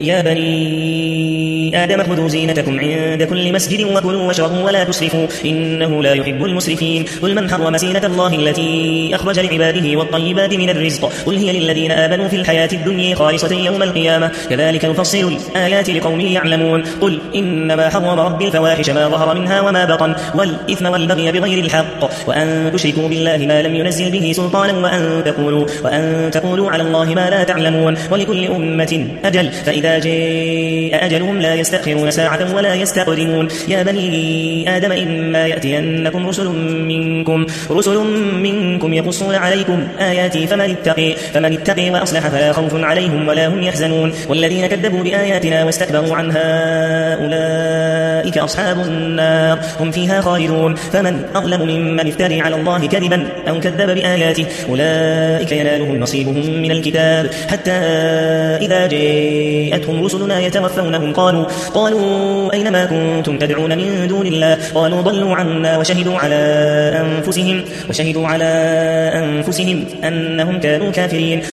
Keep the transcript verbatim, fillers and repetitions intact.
يا بني آدم خذوا زينتكم عند كل مسجد وكلوا واشربوا ولا تسرفوا إنه لا يحب المسرفين قل من حرم زينة الله التي أخرج لعباده والطيبات من الرزق قل هي للذين آمنوا في الحياة الدنيا خالصة يوم القيامة كذلك نفصل الآيات لقوم يعلمون قل إنما حرم ربي الفواحش ما ظهر منها وما بطن والإثم والبغي بغير الحق وأن تشركوا بالله ما لم ينزل به سلطانا وأن تقولوا, وأن تقولوا على الله ما لا تعلمون ولكل أمة أجل فإذا جاء أجلهم لا يستأخرون ساعة ولا يستقدمون يا بني آدم إما يأتينكم رسل منكم رسل منكم يقصون عليكم آياتي فمن اتقي فمن اتقي وأصلح فلا خوف عليهم ولا هم يحزنون والذين كذبوا بآياتنا واستكبروا عنها أولئك أصحاب النار هم فيها خالدون فمن أظلم ممن افتري على الله كذبا أو كذب بآياته أولئك ينالهم نصيبهم من الكتاب حتى إذا جاءتهم رسلنا يتوفونهم قالوا قالوا أينما كنتم تدعون من دون الله قالوا ضلوا عنا وشهدوا على أنفسهم وشهدوا على أنفسهم أنهم كانوا كافرين